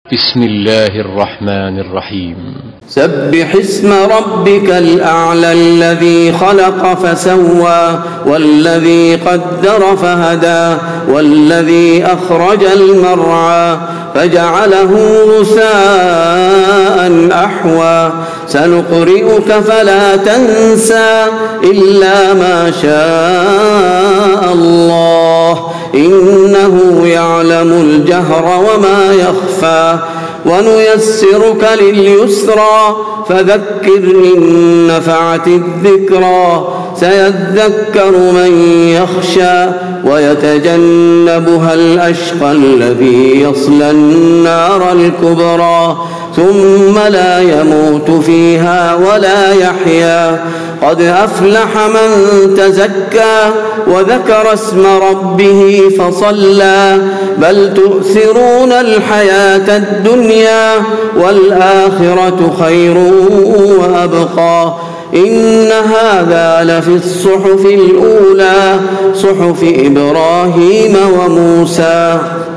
بسم الله الرحمن الرحيم. سبح اسم ربك الأعلى الذي خلق فسوى والذي قدر فهدى والذي أخرج المرعى فجعله غثاء أحوى سنقرئك فلا تنسى إلا ما شاء الله إنه يعلم الجهر وما يخفى ونيسرك لليسرى فذكر إن نفعت الذكرى سيذكر من يخشى ويتجنبها الأشقى الذي يصلى النار الكبرى ثم لا يموت فيها ولا يحيا قد أفلح من تزكى وذكر اسم ربه فصلى بل تؤثرون الحياة الدنيا والآخرة خير وأبقى إن هذا لفي الصحف الأولى صحف إبراهيم وموسى.